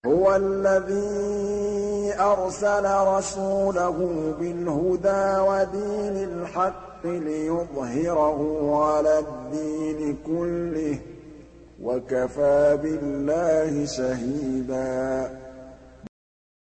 هُوَ الَّذِي أَرْسَلَ رَسُولَهُ بِالْهُدَىٰ وَدِينِ الْحَقِّ لِيُظْهِرَهُ عَلَى الدِّينِ كُلِّهِ ۚ وَكَفَىٰ بِاللَّهِ شَهِيدًا